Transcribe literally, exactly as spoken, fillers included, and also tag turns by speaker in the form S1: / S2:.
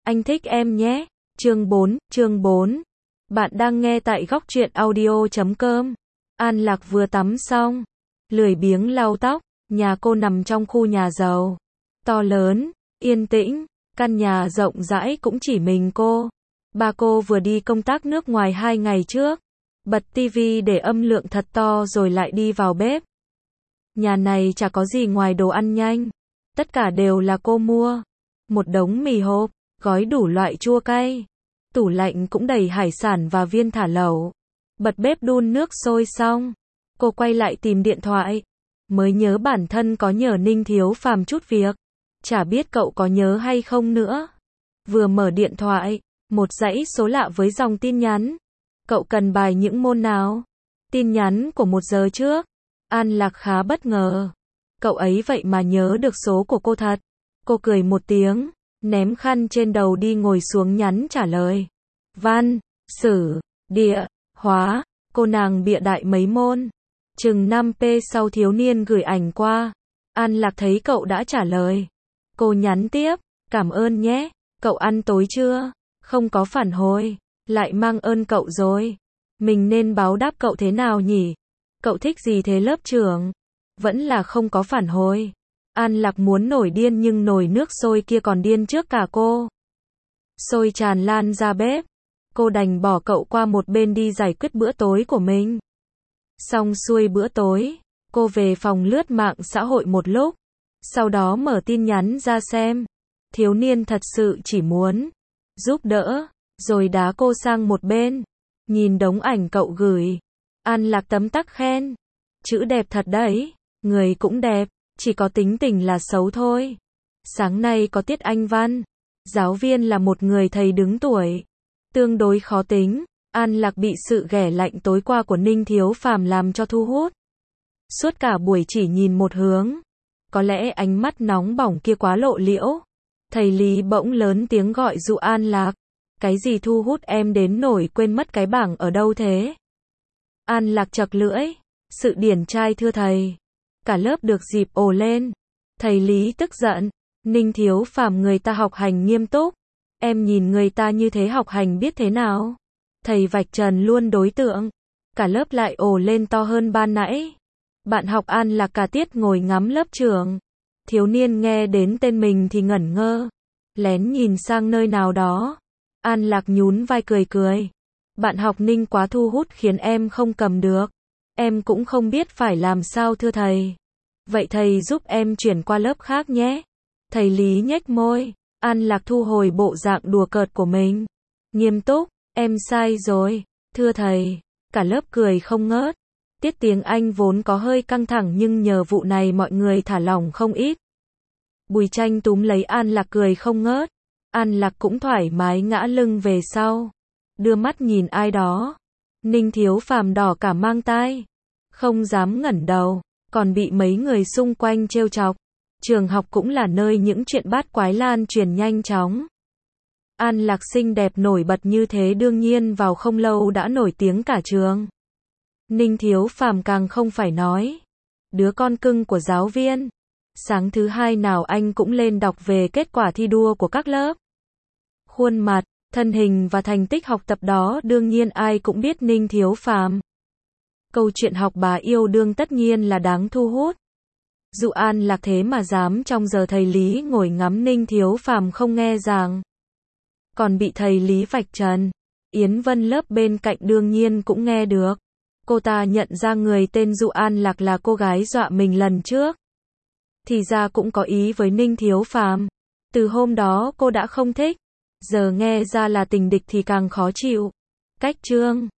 S1: Anh thích em nhé. Chương bốn, chương bốn. Bạn đang nghe tại góc truyện audio chấm com. An Lạc vừa tắm xong, lười biếng lau tóc, nhà cô nằm trong khu nhà giàu. To lớn, yên tĩnh, căn nhà rộng rãi cũng chỉ mình cô. Ba cô vừa đi công tác nước ngoài hai ngày trước. Bật tivi để âm lượng thật to rồi lại đi vào bếp. Nhà này chả có gì ngoài đồ ăn nhanh. Tất cả đều là cô mua. Một đống mì hộp, gói đủ loại chua cay. Tủ lạnh cũng đầy hải sản và viên thả lẩu. Bật bếp đun nước sôi xong, cô quay lại tìm điện thoại. Mới nhớ bản thân có nhờ Ninh Thiếu Phàm chút việc. Chả biết cậu có nhớ hay không nữa. Vừa mở điện thoại, một dãy số lạ với dòng tin nhắn. Cậu cần bài những môn nào? Tin nhắn của một giờ trước. An Lạc khá bất ngờ. Cậu ấy vậy mà nhớ được số của cô thật. Cô cười một tiếng, ném khăn trên đầu đi ngồi xuống nhắn trả lời. Văn, sử, địa, hóa, cô nàng bịa đại mấy môn. Chừng năm p sau thiếu niên gửi ảnh qua. An Lạc thấy cậu đã trả lời. Cô nhắn tiếp, cảm ơn nhé, cậu ăn tối chưa? Không có phản hồi, lại mang ơn cậu rồi. Mình nên báo đáp cậu thế nào nhỉ? Cậu thích gì thế lớp trưởng? Vẫn là không có phản hồi. An Lạc muốn nổi điên nhưng nồi nước sôi kia còn điên trước cả cô. Sôi tràn lan ra bếp. Cô đành bỏ cậu qua một bên đi giải quyết bữa tối của mình. Xong xuôi bữa tối, cô về phòng lướt mạng xã hội một lúc. Sau đó mở tin nhắn ra xem. Thiếu niên thật sự chỉ muốn giúp đỡ, rồi đá cô sang một bên. Nhìn đống ảnh cậu gửi. An Lạc tấm tắc khen. Chữ đẹp thật đấy, người cũng đẹp, chỉ có tính tình là xấu thôi. Sáng nay có tiết Anh văn. Giáo viên là một người thầy đứng tuổi. Tương đối khó tính. An Lạc bị sự ghẻ lạnh tối qua của Ninh Thiếu Phàm làm cho thu hút. Suốt cả buổi chỉ nhìn một hướng. Có lẽ ánh mắt nóng bỏng kia quá lộ liễu. Thầy Lý bỗng lớn tiếng gọi dụ An Lạc. Cái gì thu hút em đến nổi quên mất cái bảng ở đâu thế? An Lạc chật lưỡi. Sự điển trai thưa thầy. Cả lớp được dịp ồ lên. Thầy Lý tức giận. Ninh Thiếu Phàm người ta học hành nghiêm túc. Em nhìn người ta như thế học hành biết thế nào? Thầy vạch trần luôn đối tượng. Cả lớp lại ồ lên to hơn ban nãy. Bạn học An Lạc cả tiết ngồi ngắm lớp trưởng. Thiếu niên nghe đến tên mình thì ngẩn ngơ. Lén nhìn sang nơi nào đó. An Lạc nhún vai cười cười. Bạn học Ninh quá thu hút khiến em không cầm được. Em cũng không biết phải làm sao thưa thầy. Vậy thầy giúp em chuyển qua lớp khác nhé. Thầy Lý nhếch môi. An Lạc thu hồi bộ dạng đùa cợt của mình. Nghiêm túc, em sai rồi, thưa thầy. Cả lớp cười không ngớt. Tiết tiếng Anh vốn có hơi căng thẳng nhưng nhờ vụ này mọi người thả lỏng không ít. Bùi Tranh túm lấy An Lạc cười không ngớt. An Lạc cũng thoải mái ngã lưng về sau. Đưa mắt nhìn ai đó. Ninh Thiếu Phàm đỏ cả mang tai. Không dám ngẩng đầu. Còn bị mấy người xung quanh trêu chọc. Trường học cũng là nơi những chuyện bát quái lan truyền nhanh chóng. An Lạc xinh đẹp nổi bật như thế đương nhiên vào không lâu đã nổi tiếng cả trường. Ninh Thiếu Phàm càng không phải nói. Đứa con cưng của giáo viên. Sáng thứ hai nào anh cũng lên đọc về kết quả thi đua của các lớp. Khuôn mặt, thân hình và thành tích học tập đó đương nhiên ai cũng biết Ninh Thiếu Phàm. Câu chuyện học bà yêu đương tất nhiên là đáng thu hút. Dụ An Lạc thế mà dám trong giờ thầy Lý ngồi ngắm Ninh Thiếu Phàm không nghe rằng. Còn bị thầy Lý vạch trần. Yến Vân lớp bên cạnh đương nhiên cũng nghe được. Cô ta nhận ra người tên Dụ An Lạc là cô gái dọa mình lần trước. Thì ra cũng có ý với Ninh Thiếu Phàm. Từ hôm đó cô đã không thích. Giờ nghe ra là tình địch thì càng khó chịu. Cách chương